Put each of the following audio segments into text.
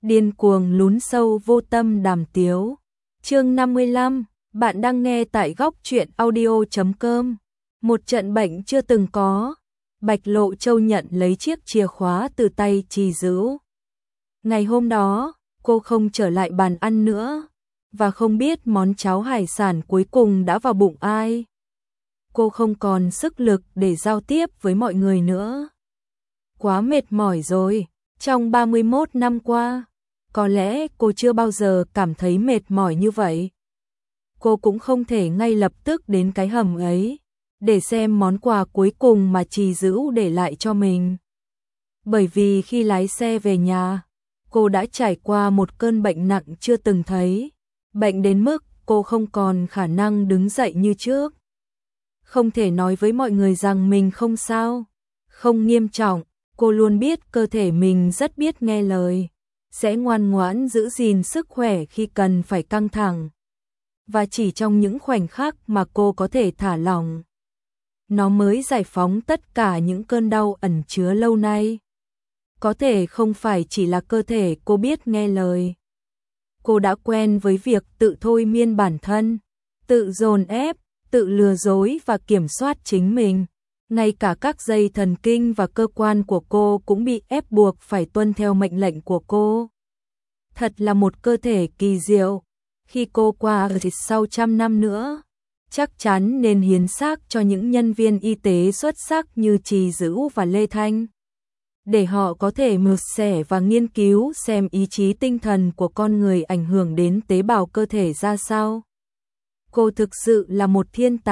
điên cuồng lún sâu vô tâm đàm tiếu. Chương 55, bạn đang nghe tại góc truyện audio.com. Một trận bệnh chưa từng có. Bạch Lộ Châu nhận lấy chiếc chìa khóa từ tay Trì Dữu. Ngày hôm đó, cô không trở lại bàn ăn nữa, và không biết món cháo hải sản cuối cùng đã vào bụng ai. Cô không còn sức lực để giao tiếp với mọi người nữa. Quá mệt mỏi rồi, trong 31 năm qua, có lẽ cô chưa bao giờ cảm thấy mệt mỏi như vậy. Cô cũng không thể ngay lập tức đến cái hầm ấy, để xem món quà cuối cùng mà Trì Dữu để lại cho mình. Bởi vì khi lái xe về nhà, cô đã trải qua một cơn bệnh nặng chưa từng thấy. Bệnh đến mức cô không còn khả năng đứng dậy như trước. Không thể nói với mọi người rằng mình không sao, không nghiêm trọng. Cô luôn biết cơ thể mình rất biết nghe lời, sẽ ngoan ngoãn giữ gìn sức khỏe khi cần phải căng thẳng. Và chỉ trong những khoảnh khắc mà cô có thể thả lỏng, nó mới giải phóng tất cả những cơn đau ẩn chứa lâu nay. Có thể không phải chỉ là cơ thể cô biết nghe lời. Cô đã quen với việc tự thôi miên bản thân, tự dồn ép, tự lừa dối và kiểm soát chính mình. Ngay cả các dây thần kinh và cơ quan của cô cũng bị ép buộc phải tuân theo mệnh lệnh của cô. Thật là một cơ thể kỳ diệu. Khi cô qua thì sau 100 năm nữa, chắc chắn nên hiến xác cho những nhân viên y tế xuất sắc như Trì Dữu và Lê Thanh, để họ có thể mượt xẻ và nghiên cứu xem ý chí tinh thần của con người ảnh hưởng đến tế bào cơ thể ra sao. Cô thực sự là một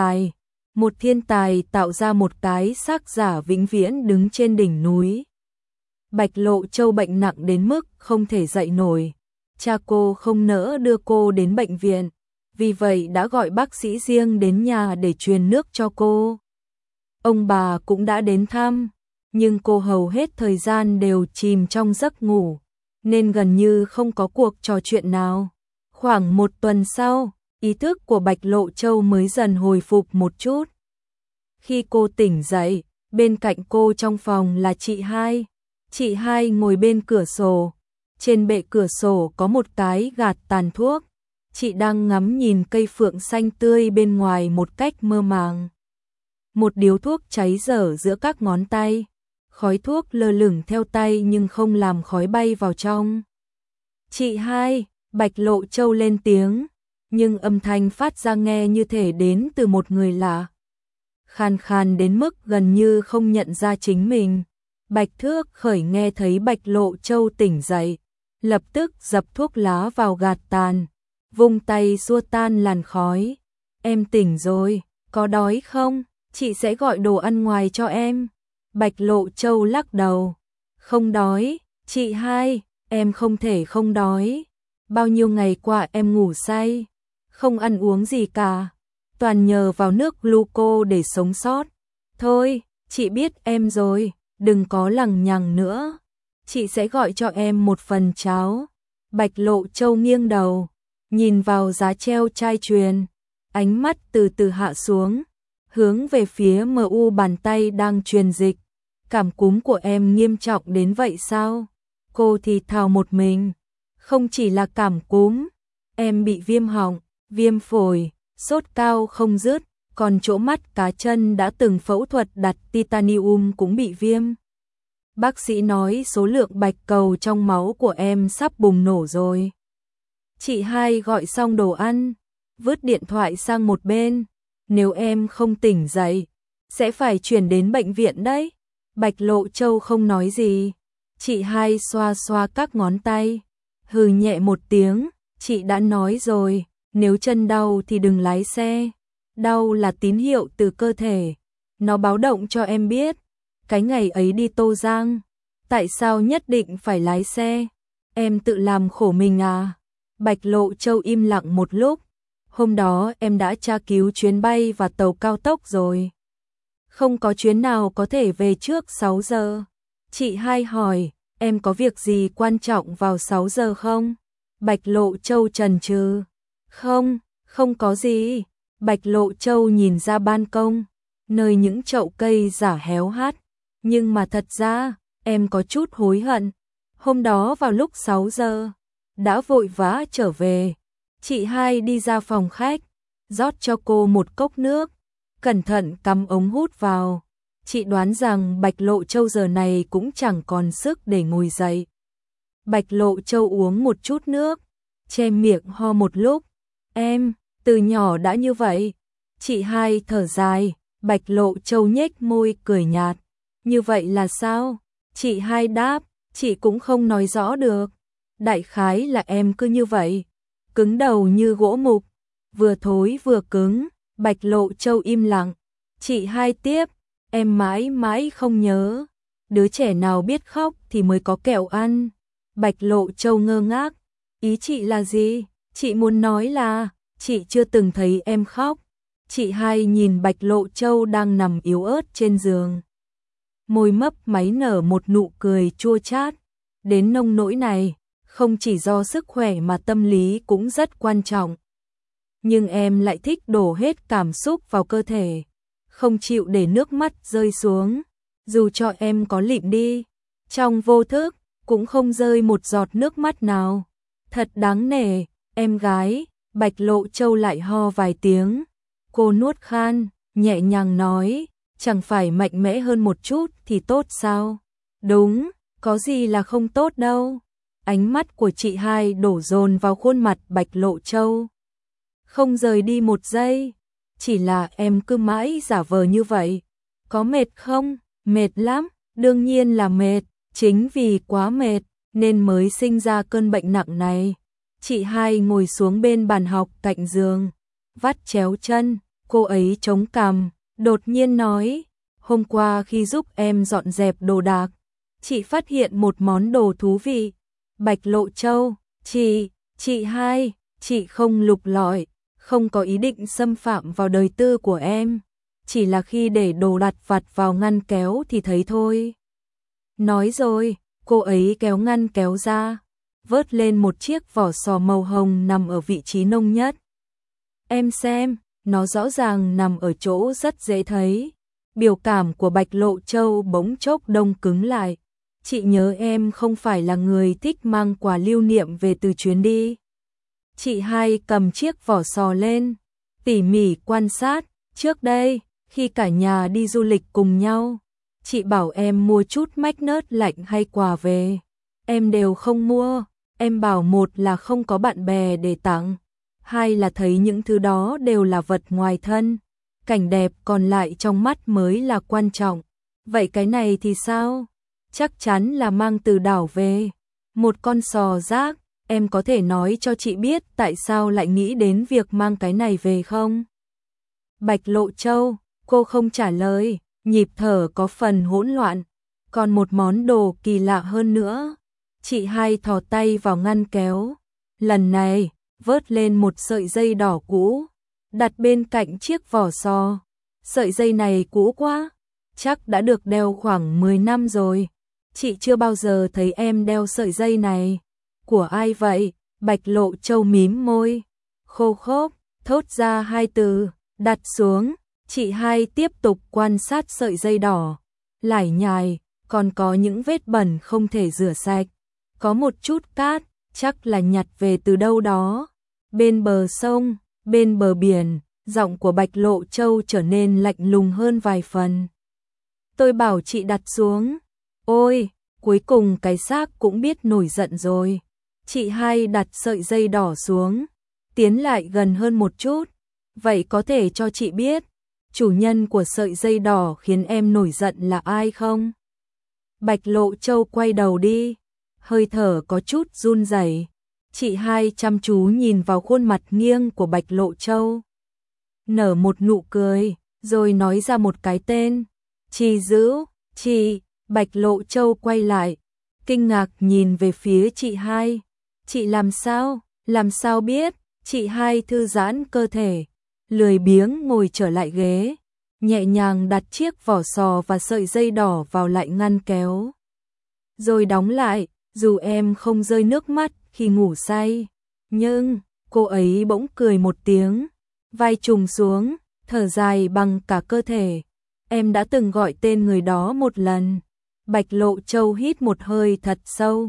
thiên tài tạo ra một cái xác giả vĩnh viễn đứng trên đỉnh núi. Bạch Lộ Châu bệnh nặng đến mức không thể dậy nổi. Cha cô không nỡ đưa cô đến bệnh viện, vì vậy đã gọi bác sĩ riêng đến nhà để truyền nước cho cô. Ông bà cũng đã đến thăm, nhưng cô hầu hết thời gian đều chìm trong giấc ngủ, nên gần như không có cuộc trò chuyện nào. Khoảng một tuần sau, ý thức của Bạch Lộ Châu mới dần hồi phục một chút. Khi cô tỉnh dậy, bên cạnh cô trong phòng là chị Hai. Chị Hai ngồi bên cửa sổ. Trên bệ cửa sổ có một cái gạt tàn thuốc. Chị đang ngắm nhìn cây phượng xanh tươi bên ngoài một cách mơ màng. Một điếu thuốc cháy dở giữa các ngón tay. Khói thuốc lơ lửng theo tay nhưng không làm khói bay vào trong. Chị Hai, Bạch Lộ Châu lên tiếng, nhưng âm thanh phát ra nghe như thể đến từ một người lạ. Khàn khàn đến mức gần như không nhận ra chính mình. Bạch Thước Khởi nghe thấy Bạch Lộ Châu tỉnh dậy, lập tức dập thuốc lá vào gạt tàn, vung tay xua tan làn khói. Em tỉnh rồi, có đói không? Chị sẽ gọi đồ ăn ngoài cho em. Bạch Lộ Châu lắc đầu. Không đói, chị Hai, em không thể không đói. Bao nhiêu ngày qua em ngủ say, không ăn uống gì cả, toàn nhờ vào nước gluco để sống sót. Thôi, chị biết em rồi, đừng có lằng nhằng nữa. Chị sẽ gọi cho em một phần cháo. Bạch Lộ Châu nghiêng đầu, nhìn vào giá treo chai truyền, ánh mắt từ từ hạ xuống, hướng về phía MU bàn tay đang truyền dịch. Cảm cúm của em nghiêm trọng đến vậy sao? Cô thì thào một mình. Không chỉ là cảm cúm, em bị viêm họng, viêm phổi, sốt cao không dứt, còn chỗ mắt cá chân đã từng phẫu thuật đặt titanium cũng bị viêm. Bác sĩ nói số lượng bạch cầu trong máu của em sắp bùng nổ rồi. Chị Hai gọi xong đồ ăn, vứt điện thoại sang một bên. Nếu em không tỉnh dậy, sẽ phải chuyển đến bệnh viện đấy. Bạch Lộ Châu không nói gì. Chị Hai xoa xoa các ngón tay, hừ nhẹ một tiếng. Chị đã nói rồi, nếu chân đau thì đừng lái xe. Đau là tín hiệu từ cơ thể, nó báo động cho em biết. Cái ngày ấy đi Tô Giang, tại sao nhất định phải lái xe? Em tự làm khổ mình à? Bạch Lộ Châu im lặng một lúc. Hôm đó em đã tra cứu chuyến bay và tàu cao tốc rồi. Không có chuyến nào có thể về trước 6 giờ. Chị Hai hỏi, em có việc gì quan trọng vào 6 giờ không? Bạch Lộ Châu chần chừ. Không, không có gì. Bạch Lộ Châu nhìn ra ban công, nơi những chậu cây giả héo hắt. Nhưng mà thật ra, em có chút hối hận. Hôm đó vào lúc 6 giờ, đã vội vã trở về. Chị hai đi ra phòng khách, rót cho cô một cốc nước, cẩn thận cắm ống hút vào. Chị đoán rằng Bạch Lộ Châu giờ này cũng chẳng còn sức để ngồi dậy. Bạch Lộ Châu uống một chút nước, che miệng ho một lúc. Em, từ nhỏ đã như vậy. Chị hai thở dài, Bạch Lộ Châu nhếch môi cười nhạt. Như vậy là sao? Chị hai đáp, chị cũng không nói rõ được. Đại khái là em cứ như vậy, cứng đầu như gỗ mục, vừa thối vừa cứng. Bạch Lộ Châu im lặng. Chị hai tiếp, em mãi mãi không nhớ. Đứa trẻ nào biết khóc thì mới có kẹo ăn. Bạch Lộ Châu ngơ ngác. Ý chị là gì? Chị muốn nói là chị chưa từng thấy em khóc. Chị hai nhìn Bạch Lộ Châu đang nằm yếu ớt trên giường. Môi mấp máy nở một nụ cười chua chát. Đến nông nỗi này, không chỉ do sức khỏe mà tâm lý cũng rất quan trọng. Nhưng em lại thích đổ hết cảm xúc vào cơ thể, không chịu để nước mắt rơi xuống. Dù cho em có lịm đi, trong vô thức, cũng không rơi một giọt nước mắt nào. Thật đáng nể, em gái. Bạch Lộ Châu lại ho vài tiếng. Cô nuốt khan, nhẹ nhàng nói, chẳng phải mạnh mẽ hơn một chút thì tốt sao? Đúng, có gì là không tốt đâu. Ánh mắt của chị hai đổ dồn vào khuôn mặt Bạch Lộ Châu. Không rời đi một giây. Chỉ là em cứ mãi giả vờ như vậy. Có mệt không? Mệt lắm, đương nhiên là mệt. Chính vì quá mệt nên mới sinh ra cơn bệnh nặng này. Chị hai ngồi xuống bên bàn học cạnh giường, vắt chéo chân, cô ấy chống cằm, đột nhiên nói, hôm qua khi giúp em dọn dẹp đồ đạc, chị phát hiện một món đồ thú vị. Bạch Lộ Châu, chị hai, chị không lục lọi, không có ý định xâm phạm vào đời tư của em, chỉ là khi để đồ đặt vặt vào ngăn kéo thì thấy thôi. Nói rồi, cô ấy kéo ngăn kéo ra, vớt lên một chiếc vỏ sò màu hồng nằm ở vị trí nông nhất. Em xem, nó rõ ràng nằm ở chỗ rất dễ thấy. Biểu cảm của Bạch Lộ Châu bỗng chốc đông cứng lại. Chị nhớ em không phải là người thích mang quà lưu niệm về từ chuyến đi. Chị hai cầm chiếc vỏ sò lên, tỉ mỉ quan sát. Trước đây, khi cả nhà đi du lịch cùng nhau, chị bảo em mua chút mách nớt lạnh hay quà về. Em đều không mua. Em bảo một là không có bạn bè để tặng, hai là thấy những thứ đó đều là vật ngoài thân, cảnh đẹp còn lại trong mắt mới là quan trọng. Vậy cái này thì sao? Chắc chắn là mang từ đảo về. Một con sò rác. Em có thể nói cho chị biết tại sao lại nghĩ đến việc mang cái này về không? Bạch Lộ Châu, cô không trả lời, nhịp thở có phần hỗn loạn. Còn một món đồ kỳ lạ hơn nữa. Chị hai thò tay vào ngăn kéo, lần này vớt lên một sợi dây đỏ cũ, đặt bên cạnh chiếc vỏ sò. Sợi dây này cũ quá, chắc đã được đeo khoảng 10 năm rồi. Chị chưa bao giờ thấy em đeo sợi dây này. Của ai vậy? Bạch Lộ Châu mím môi, khô khốc, thốt ra hai từ, đặt xuống. Chị hai tiếp tục quan sát sợi dây đỏ, lải nhải, còn có những vết bẩn không thể rửa sạch. Có một chút cát, chắc là nhặt về từ đâu đó. Bên bờ sông, bên bờ biển, giọng của Bạch Lộ Châu trở nên lạnh lùng hơn vài phần. Tôi bảo chị đặt xuống. Ôi, cuối cùng cái xác cũng biết nổi giận rồi. Chị hai đặt sợi dây đỏ xuống, tiến lại gần hơn một chút. Vậy có thể cho chị biết, chủ nhân của sợi dây đỏ khiến em nổi giận là ai không? Bạch Lộ Châu quay đầu đi, hơi thở có chút run rẩy. Chị hai chăm chú nhìn vào khuôn mặt nghiêng của Bạch Lộ Châu, nở một nụ cười, rồi nói ra một cái tên. Chị Dữ, chị. Bạch Lộ Châu quay lại, kinh ngạc nhìn về phía chị hai. Chị làm sao biết? Chị hai thư giãn cơ thể, lười biếng ngồi trở lại ghế, nhẹ nhàng đặt chiếc vỏ sò và sợi dây đỏ vào lại ngăn kéo, rồi đóng lại. Dù em không rơi nước mắt khi ngủ say, nhưng cô ấy bỗng cười một tiếng, vai trùng xuống, thở dài bằng cả cơ thể. Em đã từng gọi tên người đó một lần. Bạch Lộ Châu hít một hơi thật sâu,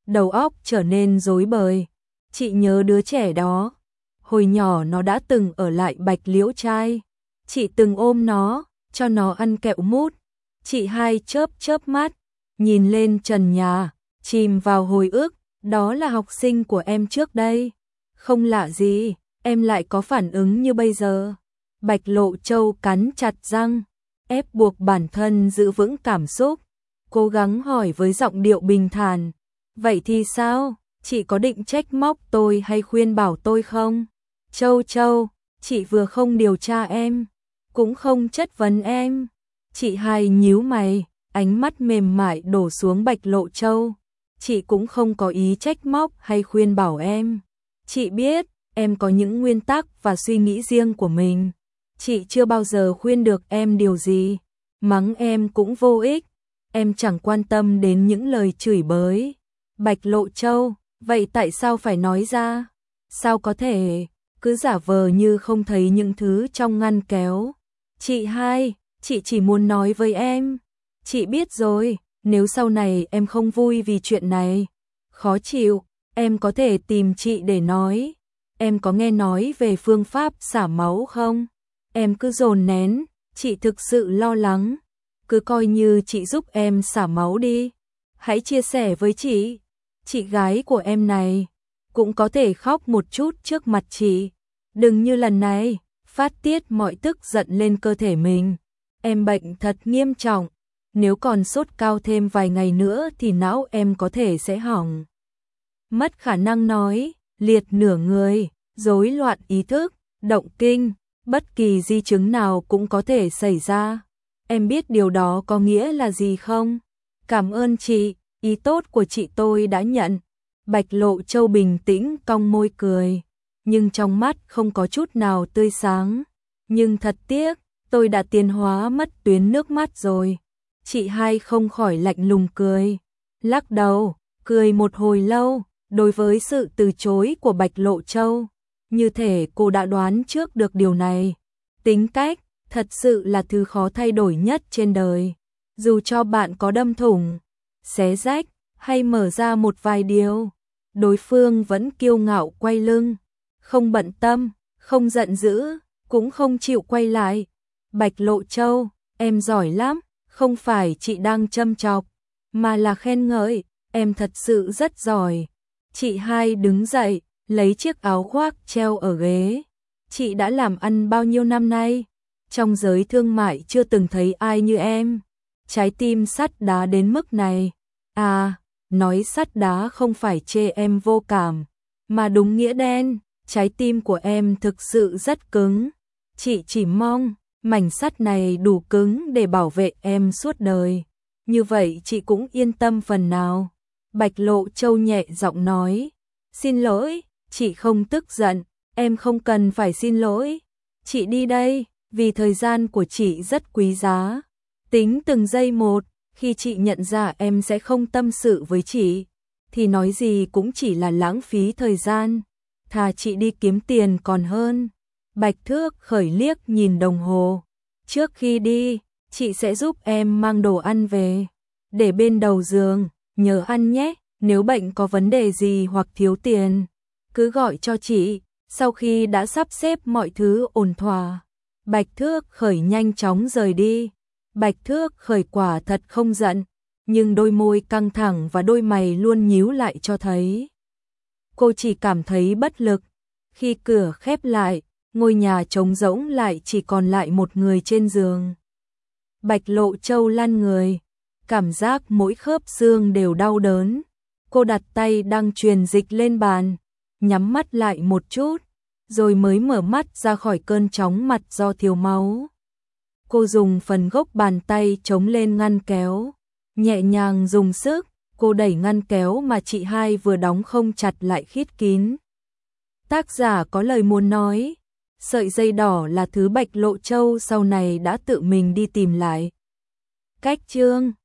đầu óc trở nên rối bời. Chị nhớ đứa trẻ đó. Hồi nhỏ nó đã từng ở lại Bạch Liễu trai. Chị từng ôm nó, cho nó ăn kẹo mút. Chị hai chớp chớp mắt, nhìn lên trần nhà, chìm vào hồi ức, đó là học sinh của em trước đây. Không lạ gì, em lại có phản ứng như bây giờ. Bạch Lộ Châu cắn chặt răng, ép buộc bản thân giữ vững cảm xúc, cố gắng hỏi với giọng điệu bình thản. Vậy thì sao? Chị có định trách móc tôi hay khuyên bảo tôi không? Châu Châu, chị vừa không điều tra em, cũng không chất vấn em. Chị hai nhíu mày, ánh mắt mềm mại đổ xuống Bạch Lộ Châu. Chị cũng không có ý trách móc hay khuyên bảo em. Chị biết, em có những nguyên tắc và suy nghĩ riêng của mình. Chị chưa bao giờ khuyên được em điều gì. Mắng em cũng vô ích. Em chẳng quan tâm đến những lời chửi bới. Bạch Lộ Châu, vậy tại sao phải nói ra? Sao có thể cứ giả vờ như không thấy những thứ trong ngăn kéo? Chị hai, chị chỉ muốn nói với em. Chị biết rồi, nếu sau này em không vui vì chuyện này, khó chịu, em có thể tìm chị để nói. Em có nghe nói về phương pháp xả máu không? Em cứ dồn nén, chị thực sự lo lắng. Cứ coi như chị giúp em xả máu đi. Hãy chia sẻ với chị. Chị gái của em này cũng có thể khóc một chút trước mặt chị. Đừng như lần này, phát tiết mọi tức giận lên cơ thể mình. Em bệnh thật nghiêm trọng. Nếu còn sốt cao thêm vài ngày nữa thì não em có thể sẽ hỏng. Mất khả năng nói, liệt nửa người, rối loạn ý thức, động kinh, bất kỳ di chứng nào cũng có thể xảy ra. Em biết điều đó có nghĩa là gì không? Cảm ơn chị, ý tốt của chị tôi đã nhận. Bạch Lộ Châu bình tĩnh cong môi cười, nhưng trong mắt không có chút nào tươi sáng. Nhưng thật tiếc, tôi đã tiến hóa mất tuyến nước mắt rồi. Chị hai không khỏi lạnh lùng cười, lắc đầu, cười một hồi lâu, đối với sự từ chối của Bạch Lộ Châu. Như thể cô đã đoán trước được điều này. Tính cách, thật sự là thứ khó thay đổi nhất trên đời. Dù cho bạn có đâm thủng, xé rách, hay mở ra một vài điều, đối phương vẫn kiêu ngạo quay lưng, không bận tâm, không giận dữ, cũng không chịu quay lại. Bạch Lộ Châu, em giỏi lắm, không phải chị đang châm chọc, mà là khen ngợi, em thật sự rất giỏi. Chị hai đứng dậy, lấy chiếc áo khoác treo ở ghế. Chị đã làm ăn bao nhiêu năm nay? Trong giới thương mại chưa từng thấy ai như em. Trái tim sắt đá đến mức này. À, nói sắt đá không phải chê em vô cảm, mà đúng nghĩa đen, trái tim của em thực sự rất cứng. Chị chỉ mong mảnh sắt này đủ cứng để bảo vệ em suốt đời. Như vậy chị cũng yên tâm phần nào. Bạch Lộ Châu nhẹ giọng nói. Xin lỗi, chị không tức giận, em không cần phải xin lỗi. Chị đi đây, vì thời gian của chị rất quý giá. Tính từng giây một, khi chị nhận ra em sẽ không tâm sự với chị, thì nói gì cũng chỉ là lãng phí thời gian. Thà chị đi kiếm tiền còn hơn. Bạch Thước Khởi liếc nhìn đồng hồ. Trước khi đi, chị sẽ giúp em mang đồ ăn về, để bên đầu giường, nhớ ăn nhé. Nếu bệnh có vấn đề gì hoặc thiếu tiền, cứ gọi cho chị. Sau khi đã sắp xếp mọi thứ ổn thỏa, Bạch Thước Khởi nhanh chóng rời đi. Bạch Thước Khởi quả thật không giận, nhưng đôi môi căng thẳng và đôi mày luôn nhíu lại cho thấy cô chỉ cảm thấy bất lực. Khi cửa khép lại, ngôi nhà trống rỗng lại chỉ còn lại một người trên giường. Bạch Lộ Châu lăn người, cảm giác mỗi khớp xương đều đau đớn. Cô đặt tay đang truyền dịch lên bàn, nhắm mắt lại một chút, rồi mới mở mắt ra khỏi cơn chóng mặt do thiếu máu. Cô dùng phần gốc bàn tay chống lên ngăn kéo, nhẹ nhàng dùng sức, cô đẩy ngăn kéo mà chị hai vừa đóng không chặt lại khít kín. Tác giả có lời muốn nói, sợi dây đỏ là thứ Bạch Lộ Châu sau này đã tự mình đi tìm lại. Cách chương